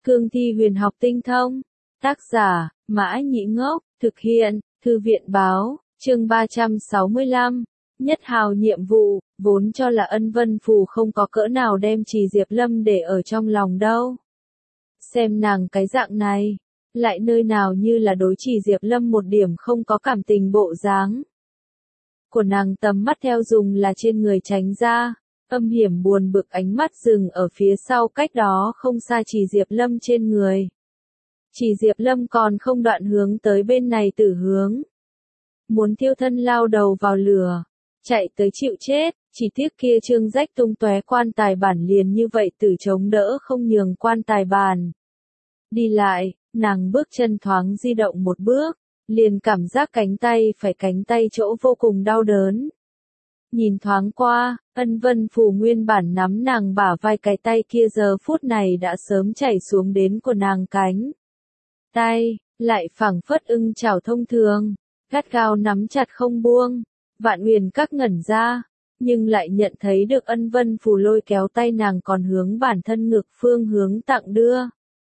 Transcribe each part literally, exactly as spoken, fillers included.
Cương thi huyền học tinh thông. Tác giả, Mã Nhĩ Ngốc, thực hiện, Thư viện Báo, chương ba trăm sáu mươi lăm. Nhất hào nhiệm vụ, vốn cho là Ân Vân Phù không có cỡ nào đem Trì Diệp Lâm để ở trong lòng đâu. Xem nàng cái dạng này, lại nơi nào như là đối Trì Diệp Lâm một điểm không có cảm tình bộ dáng. Của nàng tầm mắt theo dùng là trên người tránh ra, âm hiểm buồn bực ánh mắt dừng ở phía sau cách đó không xa Trì Diệp Lâm trên người. Trì Diệp Lâm còn không đoạn hướng tới bên này tử hướng. Muốn thiêu thân lao đầu vào lửa, chạy tới chịu chết, chỉ tiếc kia trương rách tung tóe quan tài bản liền như vậy tử chống đỡ không nhường quan tài bản. Đi lại, nàng bước chân thoáng di động một bước, liền cảm giác cánh tay phải cánh tay chỗ vô cùng đau đớn. Nhìn thoáng qua, Ân Vân Phù nguyên bản nắm nàng bả vai cái tay kia giờ phút này đã sớm chảy xuống đến của nàng cánh. Tay, lại phảng phất ưng chảo thông thường, gắt gao nắm chặt không buông. Vạn Huyền Các ngẩn ra, nhưng lại nhận thấy được Ân Vân Phù lôi kéo tay nàng còn hướng bản thân ngược phương hướng tặng đưa.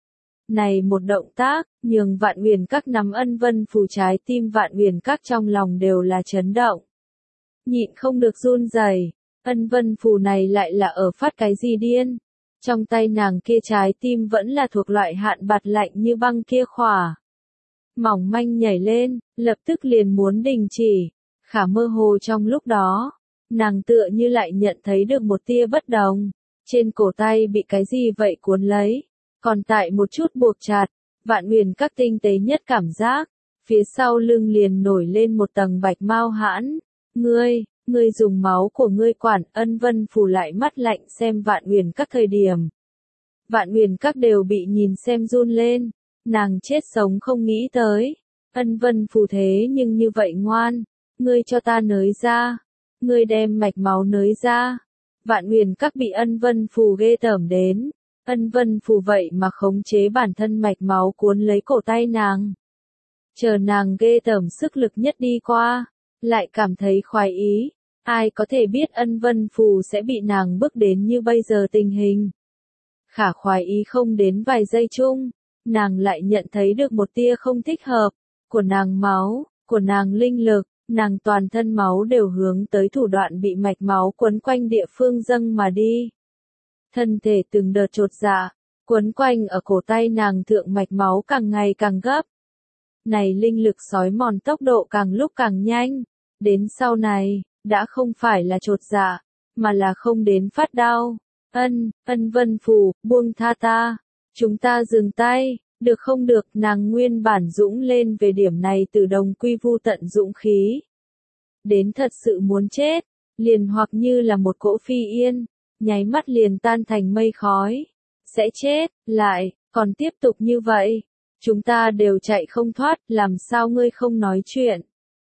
Này một động tác, nhường Vạn Huyền Các nắm Ân Vân Phù trái tim Vạn Huyền Các trong lòng đều là chấn động. Nhịn không được run rẩy, Ân Vân Phù này lại là ở phát cái gì điên. Trong tay nàng kia trái tim vẫn là thuộc loại hạn bạt lạnh như băng kia khỏa. Mỏng manh nhảy lên, lập tức liền muốn đình chỉ. Khả mơ hồ trong lúc đó, nàng tựa như lại nhận thấy được một tia bất đồng. Trên cổ tay bị cái gì vậy cuốn lấy, còn tại một chút buộc chặt. Vạn Huyền Các tinh tế nhất cảm giác, phía sau lưng liền nổi lên một tầng bạch mau hãn. Ngươi, ngươi dùng máu của ngươi quản. Ân Vân Phù lại mắt lạnh xem Vạn Huyền Các thời điểm. Vạn Huyền Các đều bị nhìn xem run lên, nàng chết sống không nghĩ tới. Ân Vân Phù thế nhưng như vậy ngoan, ngươi cho ta nới ra, ngươi đem mạch máu nới ra. Vạn Huyền Các bị Ân Vân Phù ghê tởm đến, Ân Vân Phù vậy mà khống chế bản thân mạch máu cuốn lấy cổ tay nàng. Chờ nàng ghê tởm sức lực nhất đi qua, lại cảm thấy khoái ý. Ai có thể biết Ân Vân Phù sẽ bị nàng bức đến như bây giờ tình hình. Khả khoái ý không đến vài giây chung, nàng lại nhận thấy được một tia không thích hợp. Của nàng máu, của nàng linh lực, nàng toàn thân máu đều hướng tới thủ đoạn bị mạch máu quấn quanh địa phương dâng mà đi. Thân thể từng đợt chột dạ, quấn quanh ở cổ tay nàng thượng mạch máu càng ngày càng gấp. Này linh lực xói mòn tốc độ càng lúc càng nhanh, đến sau này, đã không phải là chột dạ, mà là không đến phát đau. Ân, Ân Vân Phù, buông tha ta, chúng ta dừng tay, được không được. Nàng nguyên bản dũng lên về điểm này từ đồng quy vu tận dũng khí. Đến thật sự muốn chết, liền hoặc như là một cỗ phi yên, nháy mắt liền tan thành mây khói. Sẽ chết, lại, còn tiếp tục như vậy, chúng ta đều chạy không thoát. Làm sao ngươi không nói chuyện?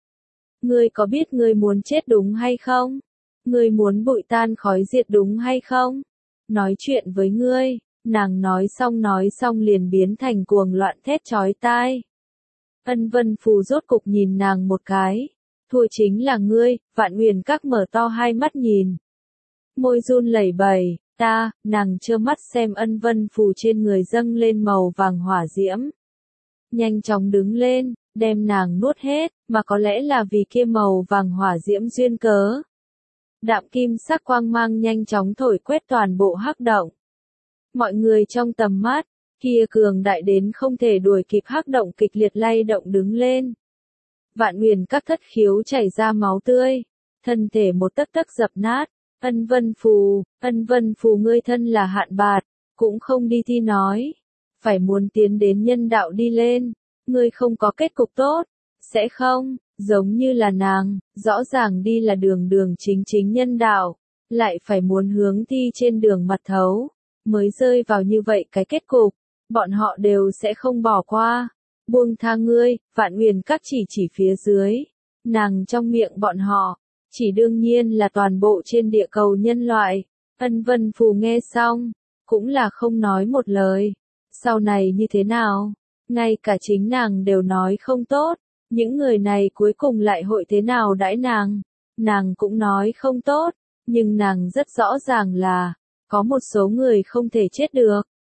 Ngươi có biết ngươi muốn chết đúng hay không? Ngươi muốn bụi tan khói diệt đúng hay không? Nói chuyện với ngươi. Nàng nói xong nói xong liền biến thành cuồng loạn thét chói tai. Ân Vân Phù rốt cục nhìn nàng một cái. Thua chính là ngươi. Vạn Huyền Các mở to hai mắt nhìn. Môi run lẩy bẩy. Ta, nàng trơ mắt xem Ân Vân Phù trên người dâng lên màu vàng hỏa diễm. Nhanh chóng đứng lên, đem nàng nuốt hết, mà có lẽ là vì kia màu vàng hỏa diễm duyên cớ. Đạm kim sắc quang mang nhanh chóng thổi quét toàn bộ hắc động. Mọi người trong tầm mắt, kia cường đại đến không thể đuổi kịp hắc động kịch liệt lay động đứng lên. Vạn Huyền Các thất khiếu chảy ra máu tươi, thân thể một tấc tấc dập nát. Ân Vân Phù, Ân Vân Phù ngươi thân là hạn bạt, cũng không đi thi nói, phải muốn tiến đến nhân đạo đi lên, ngươi không có kết cục tốt, sẽ không, giống như là nàng, rõ ràng đi là đường đường chính chính nhân đạo, lại phải muốn hướng thi trên đường mặt thấu, mới rơi vào như vậy cái kết cục, bọn họ đều sẽ không bỏ qua. Buông tha ngươi. Vạn Huyền Các chỉ chỉ phía dưới, nàng trong miệng bọn họ, chỉ đương nhiên là toàn bộ trên địa cầu nhân loại. Ân Vân Phù nghe xong, cũng là không nói một lời. Sau này như thế nào, ngay cả chính nàng đều nói không tốt, những người này cuối cùng lại hội thế nào đãi nàng, nàng cũng nói không tốt, nhưng nàng rất rõ ràng là, có một số người không thể chết được,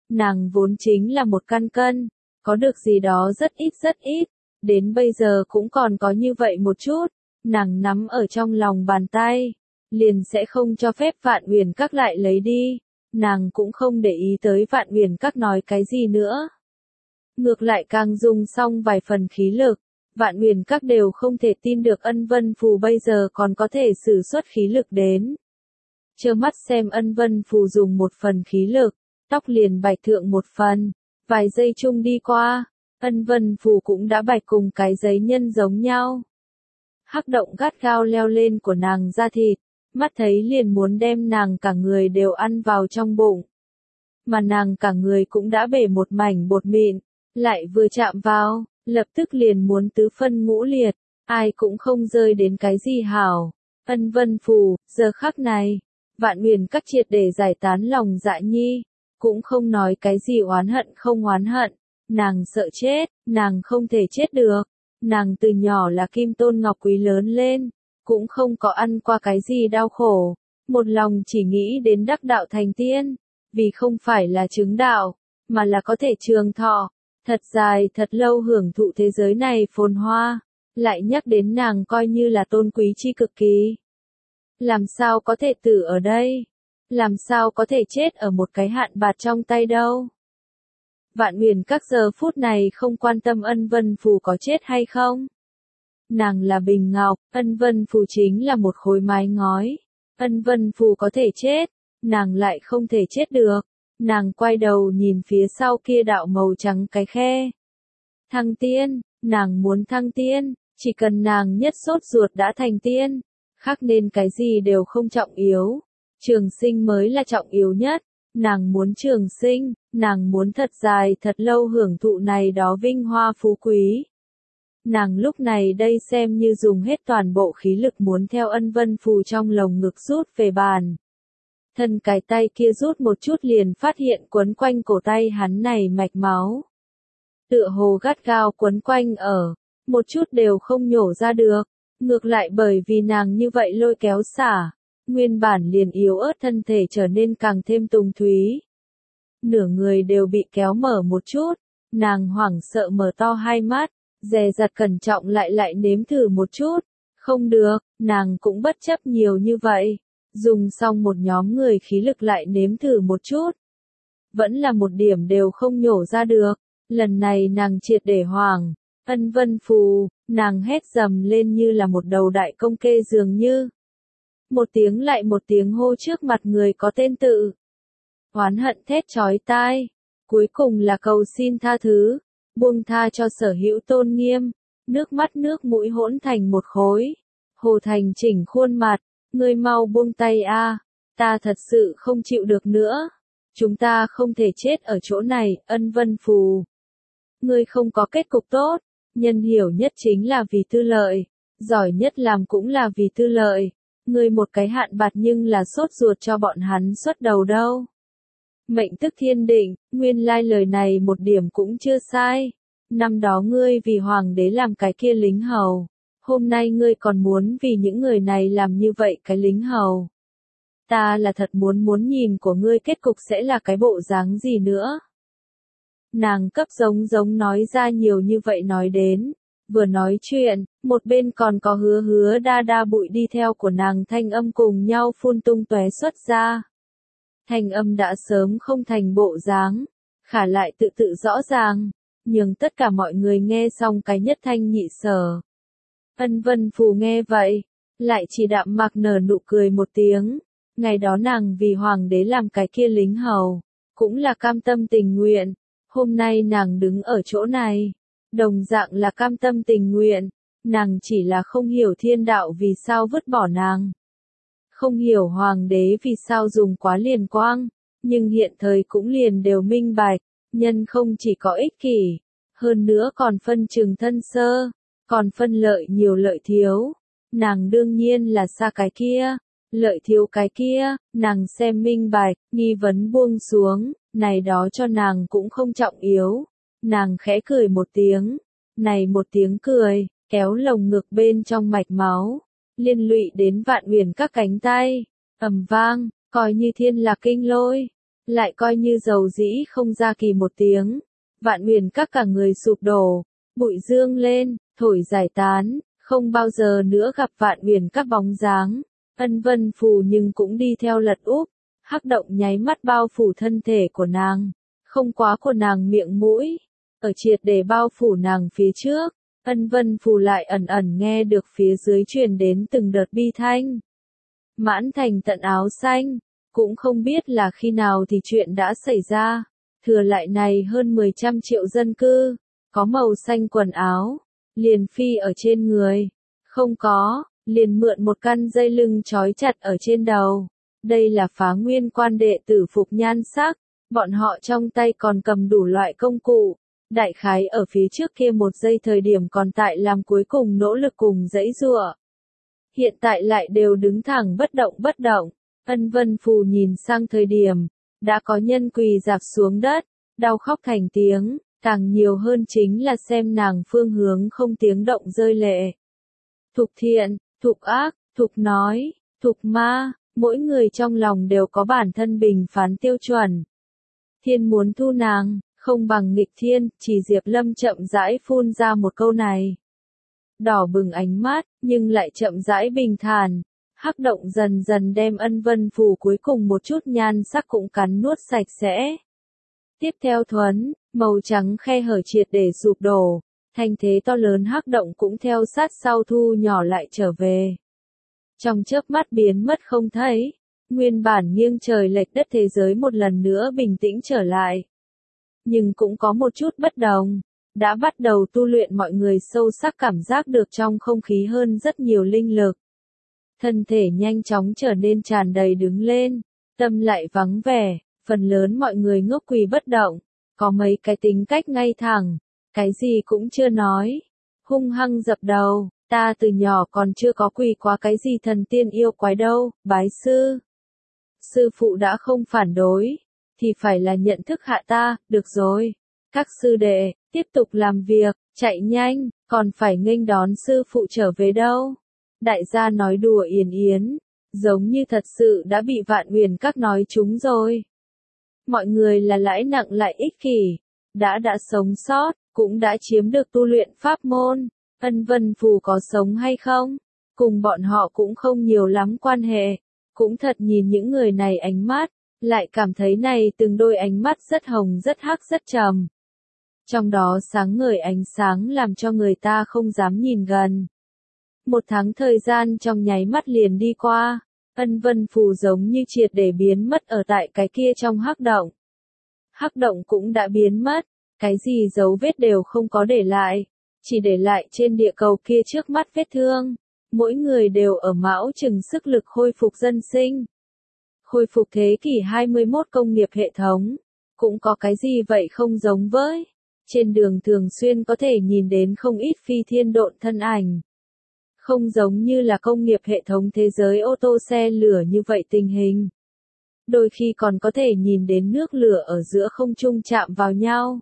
Nàng vốn chính là một căn cân, có được gì đó rất ít rất ít, đến bây giờ cũng còn có như vậy một chút, nàng nắm ở trong lòng bàn tay, liền sẽ không cho phép Vạn Uyển Các lại lấy đi, nàng cũng không để ý tới Vạn Uyển Các nói cái gì nữa. Ngược lại càng dùng xong vài phần khí lực, Vạn Uyển Các đều không thể tin được Ân Vân Phù bây giờ còn có thể sử xuất khí lực đến. Trơ mắt xem Ân Vân Phù dùng một phần khí lực, tóc liền bạch thượng một phần, vài giây chung đi qua, Ân Vân Phù cũng đã bạch cùng cái giấy nhân giống nhau. Hắc động gắt gao leo lên của nàng da thịt, mắt thấy liền muốn đem nàng cả người đều ăn vào trong bụng. Mà nàng cả người cũng đã bể một mảnh bột mịn, lại vừa chạm vào, lập tức liền muốn tứ phân ngũ liệt, ai cũng không rơi đến cái gì hảo. Ân Vân Phù, giờ khắc này, Vạn Uyển Các triệt để giải tán lòng dạ nhi, cũng không nói cái gì oán hận không oán hận, nàng sợ chết, nàng không thể chết được, nàng từ nhỏ là kim tôn ngọc quý lớn lên, cũng không có ăn qua cái gì đau khổ, một lòng chỉ nghĩ đến đắc đạo thành tiên, vì không phải là chứng đạo, mà là có thể trường thọ, thật dài thật lâu hưởng thụ thế giới này phồn hoa, lại nhắc đến nàng coi như là tôn quý chi cực kỳ. Làm sao có thể tử ở đây? Làm sao có thể chết ở một cái hạn bạt trong tay đâu? Vạn Uyển Các giờ phút này không quan tâm Ân Vân Phù có chết hay không. Nàng là bình ngọc, Ân Vân Phù chính là một khối mái ngói. Ân Vân Phù có thể chết, nàng lại không thể chết được. Nàng quay đầu nhìn phía sau kia đạo màu trắng cái khe. Thăng tiên, nàng muốn thăng tiên, chỉ cần nàng nhất sốt ruột đã thành tiên, khác nên cái gì đều không trọng yếu. Trường sinh mới là trọng yếu nhất, nàng muốn trường sinh, nàng muốn thật dài thật lâu hưởng thụ này đó vinh hoa phú quý. Nàng lúc này đây xem như dùng hết toàn bộ khí lực muốn theo Ân Vân Phù trong lồng ngực rút về bàn. Thân cái tay kia rút một chút liền phát hiện quấn quanh cổ tay hắn này mạch máu. Tựa hồ gắt gao quấn quanh ở, một chút đều không nhổ ra được, ngược lại bởi vì nàng như vậy lôi kéo xả, nguyên bản liền yếu ớt thân thể trở nên càng thêm tùng thúy. Nửa người đều bị kéo mở một chút, nàng hoảng sợ mở to hai mắt, dè dặt cẩn trọng lại lại nếm thử một chút, không được, nàng cũng bất chấp nhiều như vậy. Dùng xong một nhóm người khí lực lại nếm thử một chút. Vẫn là một điểm đều không nhổ ra được. Lần này nàng triệt để hoàng. Ân Vân Phù, nàng hét dầm lên như là một đầu đại công kê dường như. Một tiếng lại một tiếng hô trước mặt người có tên tự. Oán hận thét chói tai. Cuối cùng là cầu xin tha thứ. Buông tha cho sở hữu tôn nghiêm. Nước mắt nước mũi hỗn thành một khối. Hồ thành chỉnh khuôn mặt. Ngươi mau buông tay a, ta thật sự không chịu được nữa. Chúng ta không thể chết ở chỗ này, Ân Vân Phù. Ngươi không có kết cục tốt, nhân hiểu nhất chính là vì tư lợi, giỏi nhất làm cũng là vì tư lợi. Ngươi một cái hạn bạt nhưng là sốt ruột cho bọn hắn xuất đầu đâu. Mệnh tức thiên định, nguyên lai lời này một điểm cũng chưa sai. Năm đó ngươi vì hoàng đế làm cái kia lính hầu. Hôm nay ngươi còn muốn vì những người này làm như vậy cái lính hầu. Ta là thật muốn muốn nhìn của ngươi kết cục sẽ là cái bộ dáng gì nữa. Nàng cấp giống giống nói ra nhiều như vậy nói đến. Vừa nói chuyện, một bên còn có hứa hứa đa đa bụi đi theo của nàng thanh âm cùng nhau phun tung tóe xuất ra. Thanh âm đã sớm không thành bộ dáng, khả lại tự tự rõ ràng, nhưng tất cả mọi người nghe xong cái nhất thanh nhị sở. Ân Vân Phù nghe vậy, lại chỉ đạm mạc nở nụ cười một tiếng, ngày đó nàng vì hoàng đế làm cái kia lính hầu, cũng là cam tâm tình nguyện, hôm nay nàng đứng ở chỗ này, đồng dạng là cam tâm tình nguyện, nàng chỉ là không hiểu thiên đạo vì sao vứt bỏ nàng. Không hiểu hoàng đế vì sao dùng quá liền quang, nhưng hiện thời cũng liền đều minh bạch, nhân không chỉ có ích kỷ, hơn nữa còn phân chừng thân sơ. Còn phân lợi nhiều lợi thiếu, nàng đương nhiên là xa cái kia, lợi thiếu cái kia, nàng xem minh bạch, nghi vấn buông xuống, này đó cho nàng cũng không trọng yếu. Nàng khẽ cười một tiếng, này một tiếng cười, kéo lồng ngực bên trong mạch máu, liên lụy đến Vạn Uyển Các cánh tay, ầm vang, coi như thiên lạc kinh lôi, lại coi như dầu dĩ không ra kỳ một tiếng. Vạn Huyền Các cả người sụp đổ, bụi dương lên, thổi giải tán, không bao giờ nữa gặp Vạn Huyền Các bóng dáng. Ân Vân Phù nhưng cũng đi theo lật úp, hắc động nháy mắt bao phủ thân thể của nàng, không quá của nàng miệng mũi, ở triệt để bao phủ nàng phía trước. Ân Vân Phù lại ẩn ẩn nghe được phía dưới truyền đến từng đợt bi thanh. Mãn thành tận áo xanh, cũng không biết là khi nào thì chuyện đã xảy ra. Thừa lại này hơn mười trăm triệu dân cư, có màu xanh quần áo, liền phi ở trên người, không có, liền mượn một căn dây lưng trói chặt ở trên đầu. Đây là Phá Nguyên Quan đệ tử phục nhan sắc, bọn họ trong tay còn cầm đủ loại công cụ. Đại khái ở phía trước kia một giây thời điểm còn tại làm cuối cùng nỗ lực cùng dãy giụa. Hiện tại lại đều đứng thẳng bất động bất động. Ân Vân Phù nhìn sang thời điểm, đã có nhân quỳ rạp xuống đất, đau khóc thành tiếng, càng nhiều hơn chính là xem nàng phương hướng không tiếng động rơi lệ. Thục thiện, thục ác, thục nói, thục ma, mỗi người trong lòng đều có bản thân bình phán tiêu chuẩn. Thiên muốn thu nàng, không bằng nghịch thiên, chỉ Diệp Lâm chậm rãi phun ra một câu này. Đỏ bừng ánh mắt, nhưng lại chậm rãi bình thản. Hắc động dần dần đem Ân Vân Phù cuối cùng một chút nhan sắc cũng cắn nuốt sạch sẽ. Tiếp theo thuấn, màu trắng khe hở triệt để sụp đổ, thanh thế to lớn hắc động cũng theo sát sau thu nhỏ lại trở về. Trong chớp mắt biến mất không thấy, nguyên bản nghiêng trời lệch đất thế giới một lần nữa bình tĩnh trở lại. Nhưng cũng có một chút bất đồng, đã bắt đầu tu luyện mọi người sâu sắc cảm giác được trong không khí hơn rất nhiều linh lực. Thân thể nhanh chóng trở nên tràn đầy đứng lên, tâm lại vắng vẻ, phần lớn mọi người ngốc quỳ bất động, có mấy cái tính cách ngay thẳng, cái gì cũng chưa nói, hung hăng dập đầu, ta từ nhỏ còn chưa có quỳ qua cái gì thần tiên yêu quái đâu, bái sư. Sư phụ đã không phản đối, thì phải là nhận thức hạ ta, được rồi. Các sư đệ, tiếp tục làm việc, chạy nhanh, còn phải nghênh đón sư phụ trở về đâu. Đại gia nói đùa yến yến, giống như thật sự đã bị Vạn Huyền Các nói chúng rồi. Mọi người là lãi nặng lại ích kỷ, đã đã sống sót, cũng đã chiếm được tu luyện pháp môn. Ân Vân Phù có sống hay không, cùng bọn họ cũng không nhiều lắm quan hệ. Cũng thật nhìn những người này ánh mắt, lại cảm thấy này từng đôi ánh mắt rất hồng rất hắc rất trầm. Trong đó sáng ngời ánh sáng làm cho người ta không dám nhìn gần. Một tháng thời gian trong nháy mắt liền đi qua, Ân Vân Phù giống như triệt để biến mất ở tại cái kia trong hắc động. Hắc động cũng đã biến mất, cái gì dấu vết đều không có để lại, chỉ để lại trên địa cầu kia trước mắt vết thương. Mỗi người đều ở mão chừng sức lực khôi phục dân sinh. Khôi phục thế kỷ hai mươi mốt công nghiệp hệ thống, cũng có cái gì vậy không giống với. Trên đường thường xuyên có thể nhìn đến không ít phi thiên độn thân ảnh. Không giống như là công nghiệp hệ thống thế giới ô tô xe lửa như vậy tình hình. Đôi khi còn có thể nhìn đến nước lửa ở giữa không trung chạm vào nhau.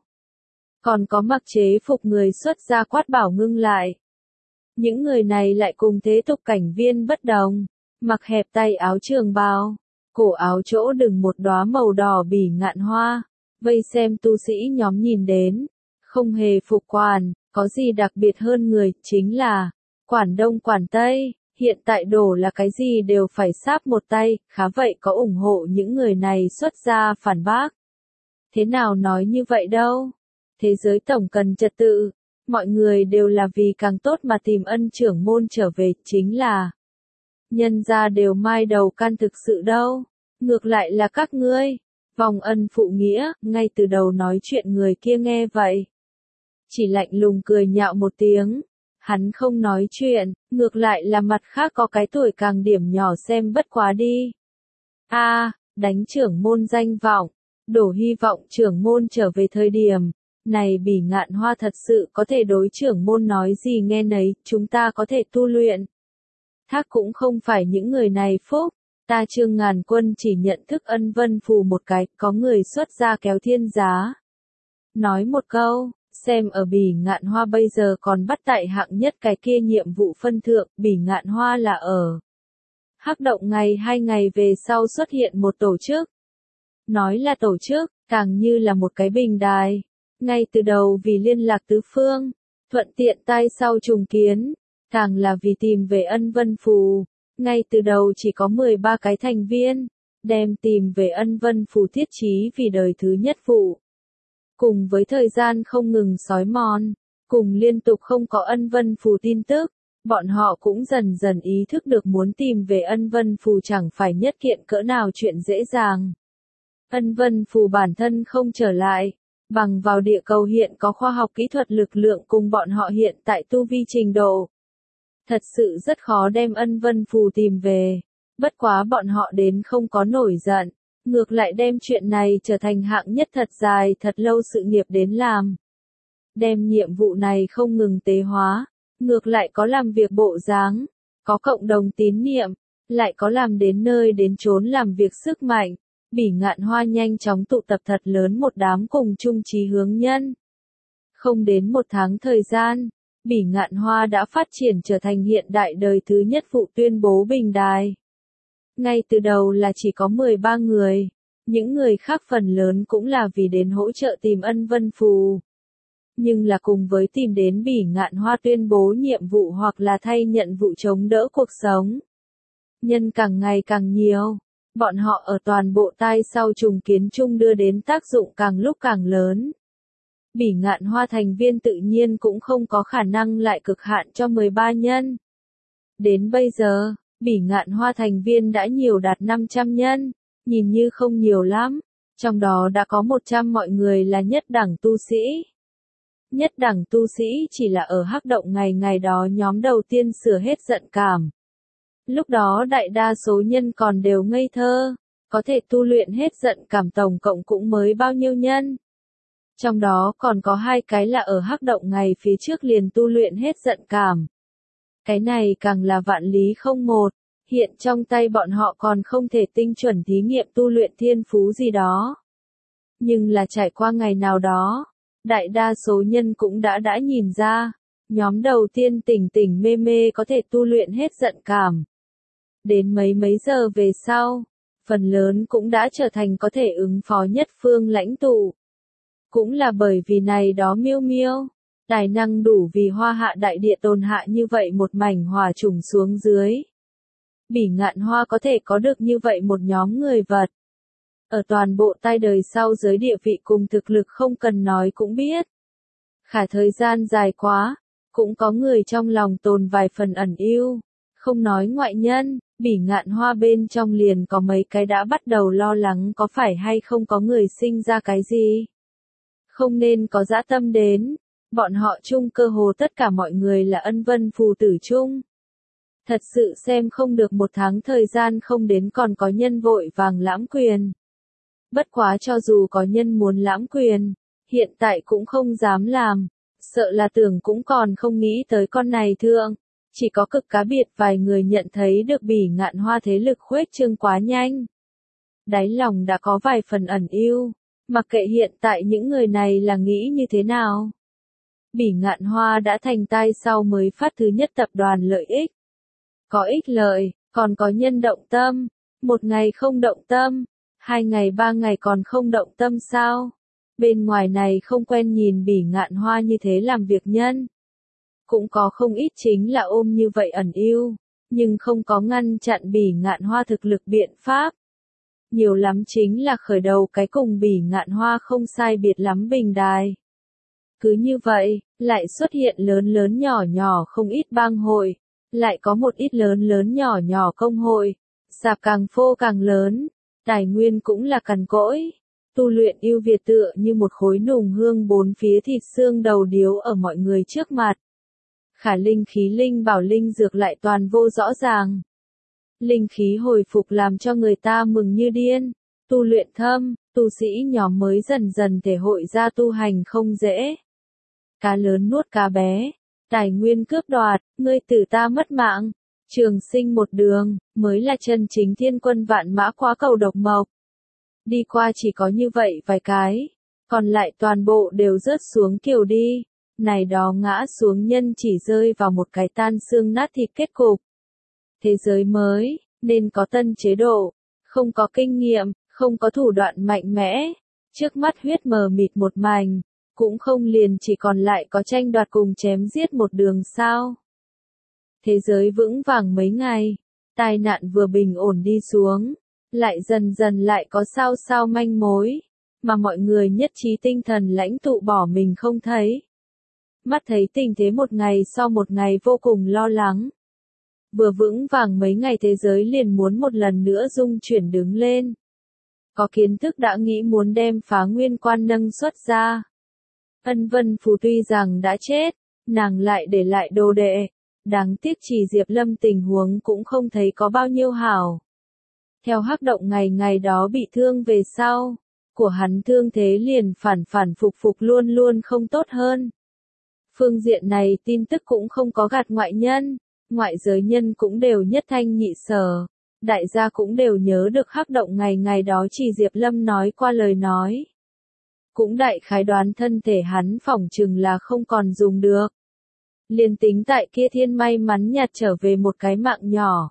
Còn có mặc chế phục người xuất ra quát bảo ngưng lại. Những người này lại cùng thế tục cảnh viên bất đồng, mặc hẹp tay áo trường bào, cổ áo chỗ đừng một đóa màu đỏ bỉ ngạn hoa, vây xem tu sĩ nhóm nhìn đến, không hề phục quản, có gì đặc biệt hơn người, chính là, quản đông quản tây, hiện tại đổ là cái gì đều phải sáp một tay, khá vậy có ủng hộ những người này xuất ra phản bác. Thế nào nói như vậy đâu, thế giới tổng cần trật tự. Mọi người đều là vì càng tốt mà tìm Ân trưởng môn trở về, chính là nhân gia đều mai đầu can thực sự đâu, ngược lại là các ngươi, vòng ân phụ nghĩa, ngay từ đầu nói chuyện người kia nghe vậy. Chỉ lạnh lùng cười nhạo một tiếng, hắn không nói chuyện, ngược lại là mặt khác có cái tuổi càng điểm nhỏ xem bất quá đi. A, à, đánh trưởng môn danh vọng, đổ hy vọng trưởng môn trở về thời điểm. Này bỉ ngạn hoa thật sự có thể đối trưởng môn nói gì nghe nấy, chúng ta có thể tu luyện. Thác cũng không phải những người này phúc, ta Trương Ngàn Quân chỉ nhận thức Ân Vân Phù một cái, có người xuất ra kéo thiên giá. Nói một câu, xem ở bỉ ngạn hoa bây giờ còn bắt tại hạng nhất cái kia nhiệm vụ phân thượng, bỉ ngạn hoa là ở. Hắc động ngày hai ngày về sau xuất hiện một tổ chức. nói là tổ chức, càng như là một cái bình đài. Ngay từ đầu vì liên lạc tứ phương, thuận tiện tay sau trùng kiến, càng là vì tìm về ân vân phù. Ngay từ đầu chỉ có mười ba cái thành viên, đem tìm về ân vân phù thiết chí vì đời thứ nhất vụ. Cùng với thời gian không ngừng xói mòn, cùng liên tục không có ân vân phù tin tức, bọn họ cũng dần dần ý thức được muốn tìm về ân vân phù chẳng phải nhất kiện cỡ nào chuyện dễ dàng. Ân vân phù bản thân không trở lại, bằng vào địa cầu hiện có khoa học kỹ thuật lực lượng cùng bọn họ hiện tại tu vi trình độ. Thật sự rất khó đem ân vân phù tìm về, bất quá bọn họ đến không có nổi giận, ngược lại đem chuyện này trở thành hạng nhất thật dài thật lâu sự nghiệp đến làm. Đem nhiệm vụ này không ngừng tế hóa, ngược lại có làm việc bộ dáng, có cộng đồng tín niệm, lại có làm đến nơi đến chốn làm việc sức mạnh. Bỉ Ngạn Hoa nhanh chóng tụ tập thật lớn một đám cùng chung chí hướng nhân. Không đến một tháng thời gian, Bỉ Ngạn Hoa đã phát triển trở thành hiện đại đời thứ nhất vụ tuyên bố bình đài. Ngay từ đầu là chỉ có mười ba người, những người khác phần lớn cũng là vì đến hỗ trợ tìm ân vân phù. Nhưng là cùng với tìm đến Bỉ Ngạn Hoa tuyên bố nhiệm vụ hoặc là thay nhận vụ chống đỡ cuộc sống. Nhân càng ngày càng nhiều, bọn họ ở toàn bộ tai sau trùng kiến chung đưa đến tác dụng càng lúc càng lớn. Bỉ Ngạn Hoa thành viên tự nhiên cũng không có khả năng lại cực hạn cho mười ba nhân. Đến bây giờ, Bỉ Ngạn Hoa thành viên đã nhiều đạt năm trăm nhân, nhìn như không nhiều lắm, trong đó đã có một trăm mọi người là nhất đẳng tu sĩ. Nhất đẳng tu sĩ chỉ là ở hắc động ngày ngày đó nhóm đầu tiên sửa hết giận cảm. Lúc đó đại đa số nhân còn đều ngây thơ, có thể tu luyện hết giận cảm tổng cộng cũng mới bao nhiêu nhân. Trong đó còn có hai cái là ở hắc động ngày phía trước liền tu luyện hết giận cảm. Cái này càng là vạn lý không một, hiện trong tay bọn họ còn không thể tinh chuẩn thí nghiệm tu luyện thiên phú gì đó. Nhưng là trải qua ngày nào đó, đại đa số nhân cũng đã đã nhìn ra, nhóm đầu tiên tỉnh tỉnh mê mê có thể tu luyện hết giận cảm. Đến mấy mấy giờ về sau, phần lớn cũng đã trở thành có thể ứng phó nhất phương lãnh tụ. Cũng là bởi vì này đó miêu miêu, tài năng đủ vì hoa hạ đại địa tồn hạ như vậy một mảnh hòa trùng xuống dưới. Bỉ Ngạn Hoa có thể có được như vậy một nhóm người vật. Ở toàn bộ tai đời sau giới địa vị cùng thực lực không cần nói cũng biết. Khả thời gian dài quá, cũng có người trong lòng tồn vài phần ẩn ưu, không nói ngoại nhân, Bỉ Ngạn Hoa bên trong liền có mấy cái đã bắt đầu lo lắng có phải hay không có người sinh ra cái gì. Không nên có dã tâm đến, bọn họ chung cơ hồ tất cả mọi người là ân vân phù tử chung. Thật sự xem không được một tháng thời gian không đến còn có nhân vội vàng lãm quyền. Bất quá cho dù có nhân muốn lãm quyền, hiện tại cũng không dám làm, sợ là tưởng cũng còn không nghĩ tới con này thượng. Chỉ có cực cá biệt vài người nhận thấy được Bỉ Ngạn Hoa thế lực khuếch trương quá nhanh. Đáy lòng đã có vài phần ẩn ưu, mặc kệ hiện tại những người này là nghĩ như thế nào. Bỉ Ngạn Hoa đã thành tai sau mới phát thứ nhất tập đoàn lợi ích. Có ích lợi, còn có nhân động tâm, một ngày không động tâm, hai ngày ba ngày còn không động tâm sao? Bên ngoài này không quen nhìn Bỉ Ngạn Hoa như thế làm việc nhân. Cũng có không ít chính là ôm như vậy ẩn ưu, nhưng không có ngăn chặn Bỉ Ngạn Hoa thực lực biện pháp. Nhiều lắm chính là khởi đầu cái cùng Bỉ Ngạn Hoa không sai biệt lắm bình đài. Cứ như vậy, lại xuất hiện lớn lớn nhỏ nhỏ không ít bang hội, lại có một ít lớn lớn nhỏ nhỏ công hội, sạp càng phô càng lớn, tài nguyên cũng là cằn cỗi. Tu luyện ưu việt tựa như một khối nùng hương bốn phía thịt xương đầu điếu ở mọi người trước mặt. Khả linh khí linh bảo linh dược lại toàn vô rõ ràng. Linh khí hồi phục làm cho người ta mừng như điên. Tu luyện thâm, tu sĩ nhóm mới dần dần thể hội ra tu hành không dễ. Cá lớn nuốt cá bé, tài nguyên cướp đoạt, ngươi tử ta mất mạng, trường sinh một đường, mới là chân chính thiên quân vạn mã quá cầu độc mộc. Đi qua chỉ có như vậy vài cái, còn lại toàn bộ đều rớt xuống kiều đi. Này đó ngã xuống nhân chỉ rơi vào một cái tan xương nát thịt kết cục. Thế giới mới, nên có tân chế độ, không có kinh nghiệm, không có thủ đoạn mạnh mẽ, trước mắt huyết mờ mịt một mảnh, cũng không liền chỉ còn lại có tranh đoạt cùng chém giết một đường sao. Thế giới vững vàng mấy ngày, tai nạn vừa bình ổn đi xuống, lại dần dần lại có sao sao manh mối, mà mọi người nhất trí tinh thần lãnh tụ bỏ mình không thấy. Mắt thấy tình thế một ngày sau một ngày vô cùng lo lắng. Vừa vững vàng mấy ngày thế giới liền muốn một lần nữa rung chuyển đứng lên. Có kiến thức đã nghĩ muốn đem Phá Nguyên Quan nâng xuất ra. Ân Vân Phù tuy rằng đã chết, nàng lại để lại đồ đệ. Đáng tiếc chỉ Diệp Lâm tình huống cũng không thấy có bao nhiêu hảo. Theo Hắc Động ngày ngày đó bị thương về sau, của hắn thương thế liền phản phản phục phục luôn luôn không tốt hơn. Phương diện này tin tức cũng không có gạt ngoại nhân, ngoại giới nhân cũng đều nhất thanh nhị sở, đại gia cũng đều nhớ được Hắc Động ngày ngày đó chỉ Diệp Lâm nói qua lời nói. Cũng đại khái đoán thân thể hắn phỏng chừng là không còn dùng được. Liền tính tại kia thiên may mắn nhặt trở về một cái mạng nhỏ.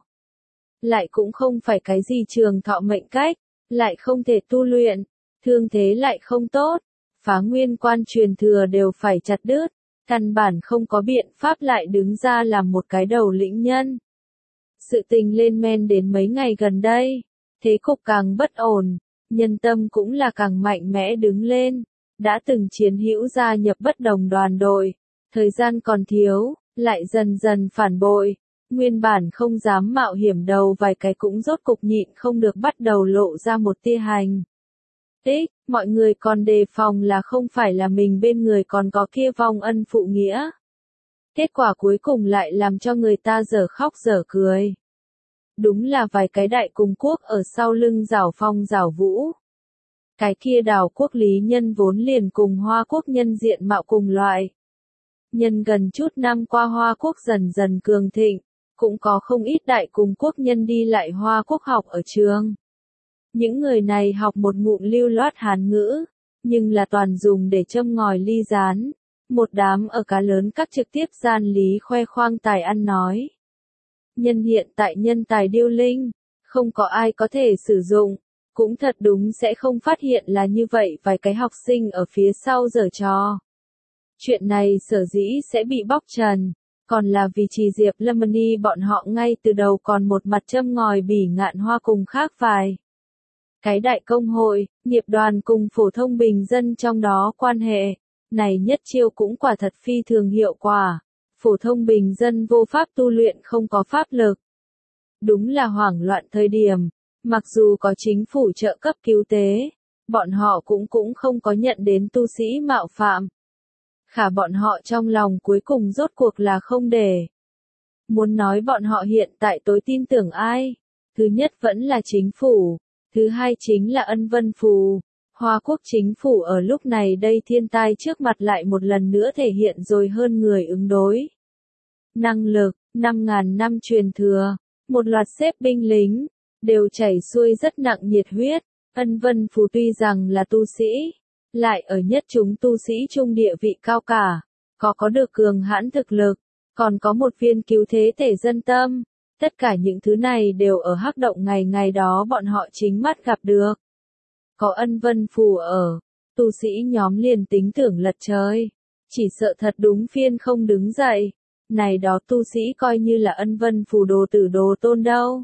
Lại cũng không phải cái gì trường thọ mệnh cách, lại không thể tu luyện, thương thế lại không tốt, Phá Nguyên Quan truyền thừa đều phải chặt đứt, căn bản không có biện pháp lại đứng ra làm một cái đầu lĩnh nhân. Sự tình lên men đến mấy ngày gần đây, thế cục càng bất ổn, nhân tâm cũng là càng mạnh mẽ đứng lên, đã từng chiến hữu gia nhập bất đồng đoàn đội. Thời gian còn thiếu, lại dần dần phản bội, nguyên bản không dám mạo hiểm đầu vài cái cũng rốt cục nhịn không được bắt đầu lộ ra một tia hành. Ích, mọi người còn đề phòng là không phải là mình bên người còn có kia vong ân phụ nghĩa. Kết quả cuối cùng lại làm cho người ta dở khóc dở cười. Đúng là vài cái đại cùng quốc ở sau lưng giảo phong giảo vũ. Cái kia đảo quốc lý nhân vốn liền cùng Hoa quốc nhân diện mạo cùng loại. Nhân gần chút năm qua Hoa quốc dần dần cường thịnh, cũng có không ít đại cùng quốc nhân đi lại Hoa quốc học ở trường. Những người này học một ngụm lưu loát Hán ngữ, nhưng là toàn dùng để châm ngòi ly gián, một đám ở cá lớn các trực tiếp gian lý khoe khoang tài ăn nói. Nhân hiện tại nhân tài điêu linh, không có ai có thể sử dụng, cũng thật đúng sẽ không phát hiện là như vậy vài cái học sinh ở phía sau giở trò. Chuyện này sở dĩ sẽ bị bóc trần, còn là vì Trì Diệp Lâm bọn họ ngay từ đầu còn một mặt châm ngòi bỉ ngạn Hoa cùng khác vài. Cái đại công hội, nghiệp đoàn cùng phổ thông bình dân trong đó quan hệ, này nhất chiêu cũng quả thật phi thường hiệu quả, phổ thông bình dân vô pháp tu luyện không có pháp lực. Đúng là hoảng loạn thời điểm, mặc dù có chính phủ trợ cấp cứu tế, bọn họ cũng cũng không có nhận đến tu sĩ mạo phạm. Khả bọn họ trong lòng cuối cùng rốt cuộc là không để. Muốn nói bọn họ hiện tại tối tin tưởng ai? Thứ nhất vẫn là chính phủ, thứ hai chính là Ân Vân Phù. Hoa quốc chính phủ ở lúc này đây thiên tai trước mặt lại một lần nữa thể hiện rồi hơn người ứng đối. Năng lực, năm ngàn năm truyền thừa, một loạt xếp binh lính, đều chảy xuôi rất nặng nhiệt huyết. Ân Vân Phù tuy rằng là tu sĩ, lại ở nhất chúng tu sĩ trung địa vị cao cả, có có được cường hãn thực lực, còn có một viên cứu thế thể dân tâm. Tất cả những thứ này đều ở Hắc Động ngày ngày đó bọn họ chính mắt gặp được. Có Ân Vân Phù ở, tu sĩ nhóm liền tính tưởng lật trời, chỉ sợ thật đúng phiên không đứng dậy. Này đó tu sĩ coi như là Ân Vân Phù đồ tử đồ tôn đâu.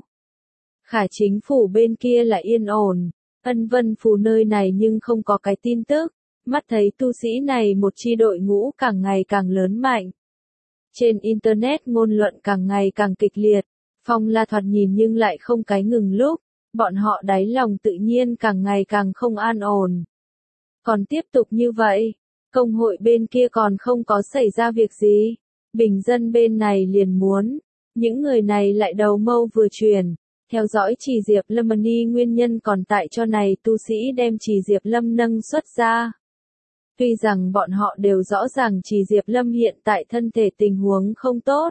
Khả chính phủ bên kia là yên ổn, Ân Vân Phù nơi này nhưng không có cái tin tức, mắt thấy tu sĩ này một chi đội ngũ càng ngày càng lớn mạnh. Trên Internet ngôn luận càng ngày càng kịch liệt, phong la thoạt nhìn nhưng lại không cái ngừng lúc, bọn họ đáy lòng tự nhiên càng ngày càng không an ổn. Còn tiếp tục như vậy, công hội bên kia còn không có xảy ra việc gì, bình dân bên này liền muốn, những người này lại đầu mâu vừa chuyển. Theo dõi Trì Diệp Lâm nguyên nhân còn tại cho này tu sĩ đem Trì Diệp Lâm nâng xuất ra. Tuy rằng bọn họ đều rõ ràng Trì Diệp Lâm hiện tại thân thể tình huống không tốt.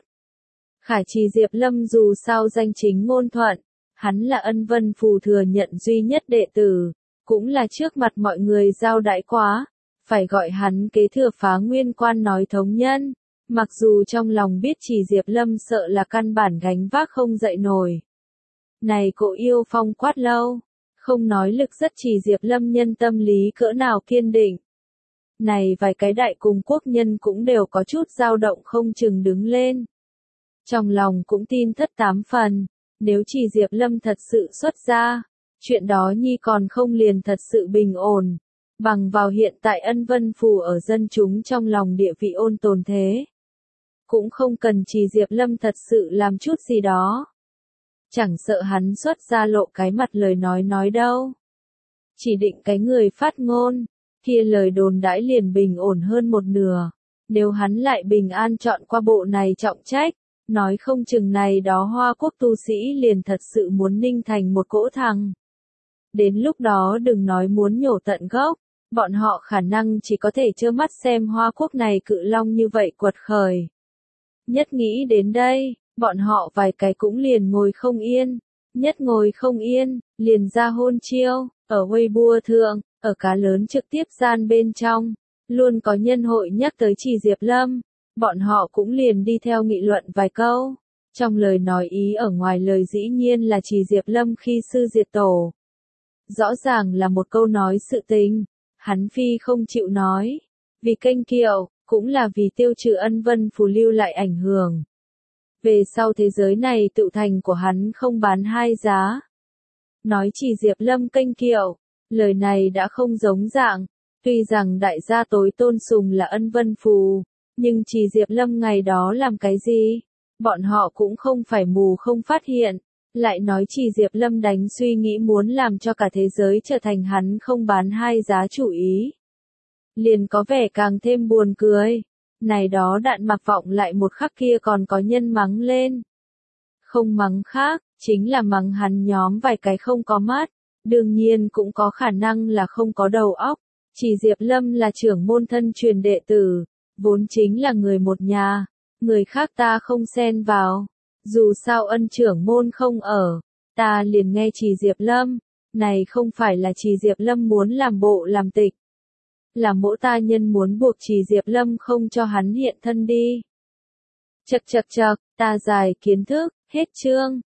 Khả Trì Diệp Lâm dù sao danh chính ngôn thuận, hắn là Ân Vân Phù thừa nhận duy nhất đệ tử, cũng là trước mặt mọi người giao đãi quá, phải gọi hắn kế thừa Phá Nguyên Quan nói thống nhân, mặc dù trong lòng biết Trì Diệp Lâm sợ là căn bản gánh vác không dậy nổi. Này cổ yêu phong quát lâu, Không nói lực rất Chỉ Diệp Lâm nhân tâm lý cỡ nào kiên định. Này vài cái đại cùng quốc nhân cũng đều có chút dao động không chừng đứng lên. Trong lòng cũng tin thất tám phần, nếu Chỉ Diệp Lâm thật sự xuất ra, chuyện đó nhi còn không liền thật sự bình ổn, bằng vào hiện tại Ân Vân Phủ ở dân chúng trong lòng địa vị ôn tồn thế. Cũng không cần Chỉ Diệp Lâm thật sự làm chút gì đó. Chẳng sợ hắn xuất ra lộ cái mặt lời nói nói đâu. Chỉ định cái người phát ngôn, kia lời đồn đãi liền bình ổn hơn một nửa. Nếu hắn lại bình an chọn qua bộ này trọng trách, nói không chừng này đó Hoa Quốc tu sĩ liền thật sự muốn ninh thành một cỗ thằng. Đến lúc đó đừng nói muốn nhổ tận gốc, bọn họ khả năng chỉ có thể trơ mắt xem Hoa Quốc này cự long như vậy quật khởi. Nhất nghĩ đến đây, bọn họ vài cái cũng liền ngồi không yên, nhất ngồi không yên, liền ra hôn chiêu, ở Weibo thượng, ở cá lớn trực tiếp gian bên trong, luôn có nhân hội nhắc tới Chỉ Diệp Lâm, bọn họ cũng liền đi theo nghị luận vài câu, trong lời nói ý ở ngoài lời dĩ nhiên là Chỉ Diệp Lâm khi sư diệt tổ. Rõ ràng là một câu nói sự tình, hắn phi không chịu nói, vì kênh kiệu, cũng là vì tiêu trừ Ân Vân Phủ lưu lại ảnh hưởng. Về sau thế giới này tự thành của hắn không bán hai giá. Nói Chỉ Diệp Lâm kênh kiệu, lời này đã không giống dạng, tuy rằng đại gia tối tôn sùng là Ân Vân Phù, nhưng Chỉ Diệp Lâm ngày đó làm cái gì? Bọn họ cũng không phải mù không phát hiện, lại nói Chỉ Diệp Lâm đánh suy nghĩ muốn làm cho cả thế giới trở thành hắn không bán hai giá chủ ý. Liền có vẻ càng thêm buồn cười. Này đó Đạn Mạc Vọng lại một khắc kia còn có nhân mắng lên. Không mắng khác, chính là mắng hắn nhóm vài cái không có mắt, đương nhiên cũng có khả năng là không có đầu óc. Chỉ Diệp Lâm là trưởng môn thân truyền đệ tử, vốn chính là người một nhà, người khác ta không xen vào. Dù sao Ân trưởng môn không ở, ta liền nghe Chỉ Diệp Lâm, này không phải là Chỉ Diệp Lâm muốn làm bộ làm tịch. Là mỗi ta nhân muốn buộc Chỉ Diệp Lâm không cho hắn hiện thân đi. Chậc chậc chậc, ta dài kiến thức, hết chương.